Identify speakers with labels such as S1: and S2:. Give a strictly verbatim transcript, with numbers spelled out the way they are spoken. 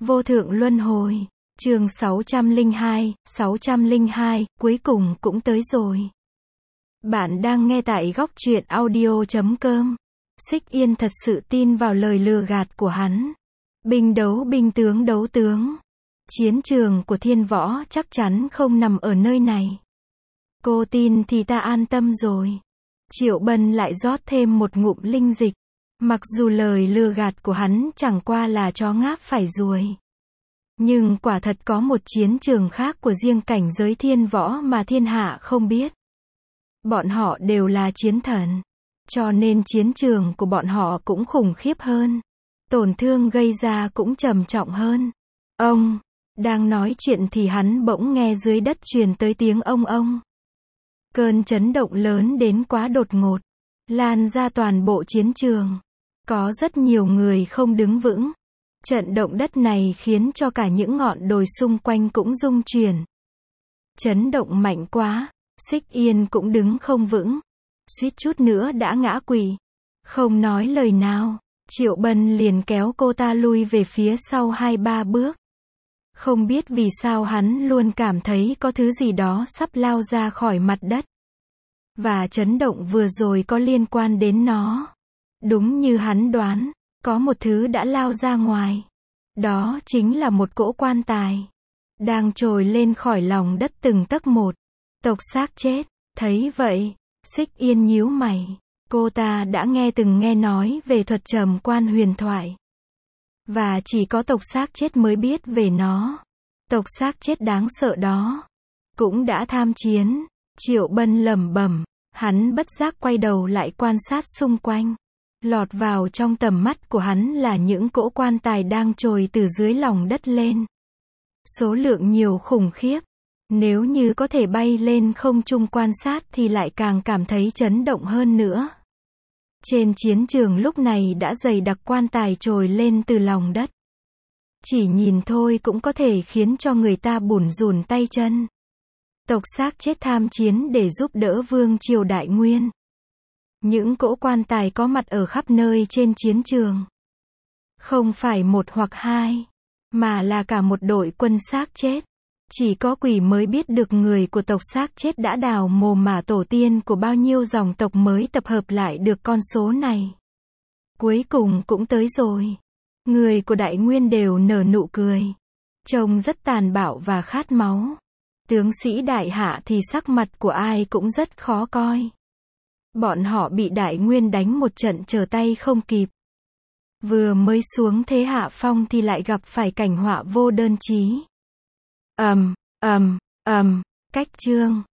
S1: Vô thượng luân hồi. Chương sáu trăm lẻ hai, sáu trăm lẻ hai, cuối cùng cũng tới rồi. Bạn đang nghe tại góc truyện audio chấm com. Xích Yên thật sự tin vào lời lừa gạt của hắn. Binh đấu binh tướng đấu tướng. Chiến trường của thiên võ chắc chắn không nằm ở nơi này. Cô tin thì ta an tâm rồi. Triệu Bân lại rót thêm một ngụm linh dịch. Mặc dù lời lừa gạt của hắn chẳng qua là chó ngáp phải ruồi. Nhưng quả thật có một chiến trường khác của riêng cảnh giới thiên võ mà thiên hạ không biết. Bọn họ đều là chiến thần. Cho nên chiến trường của bọn họ cũng khủng khiếp hơn. Tổn thương gây ra cũng trầm trọng hơn. Ông, đang nói chuyện thì hắn bỗng nghe dưới đất truyền tới tiếng ông ông. Cơn chấn động lớn đến quá đột ngột. Lan ra toàn bộ chiến trường. Có rất nhiều người không đứng vững. Trận động đất này khiến cho cả những ngọn đồi xung quanh cũng rung chuyển. Chấn động mạnh quá, Xích Yên cũng đứng không vững. Suýt chút nữa đã ngã quỵ. Không nói lời nào, Triệu Bân liền kéo cô ta lui về phía sau hai ba bước. Không biết vì sao hắn luôn cảm thấy có thứ gì đó sắp lao ra khỏi mặt đất. Và chấn động vừa rồi có liên quan đến nó. Đúng như hắn đoán, có một thứ đã lao ra ngoài. Đó chính là một cỗ quan tài. Đang trồi lên khỏi lòng đất từng tấc một. Tộc xác chết. Thấy vậy, Xích Yên nhíu mày. Cô ta đã nghe từng nghe nói về thuật trầm quan huyền thoại. Và chỉ có tộc xác chết mới biết về nó. Tộc xác chết đáng sợ đó. Cũng đã tham chiến. Triệu Bân lẩm bẩm. Hắn bất giác quay đầu lại quan sát xung quanh. Lọt vào trong tầm mắt của hắn là những cỗ quan tài đang trồi từ dưới lòng đất lên. Số lượng nhiều khủng khiếp. Nếu như có thể bay lên không trung quan sát thì lại càng cảm thấy chấn động hơn nữa. Trên chiến trường lúc này đã dày đặc quan tài trồi lên từ lòng đất. Chỉ nhìn thôi cũng có thể khiến cho người ta bủn rủn tay chân. Tộc xác chết tham chiến để giúp đỡ vương triều Đại Nguyên. Những cỗ quan tài có mặt ở khắp nơi trên chiến trường. Không phải một hoặc hai, mà là cả một đội quân xác chết. Chỉ có quỷ mới biết được người của tộc xác chết đã đào mồ mả tổ tiên của bao nhiêu dòng tộc mới tập hợp lại được con số này. Cuối cùng cũng tới rồi. Người của Đại Nguyên đều nở nụ cười. Trông rất tàn bạo và khát máu. Tướng sĩ đại hạ thì sắc mặt của ai cũng rất khó coi. Bọn họ bị Đại Nguyên đánh một trận trở tay không kịp. Vừa mới xuống thế hạ phong thì lại gặp phải cảnh họa vô đơn chí. Ầm, ầm, ầm, cách chương.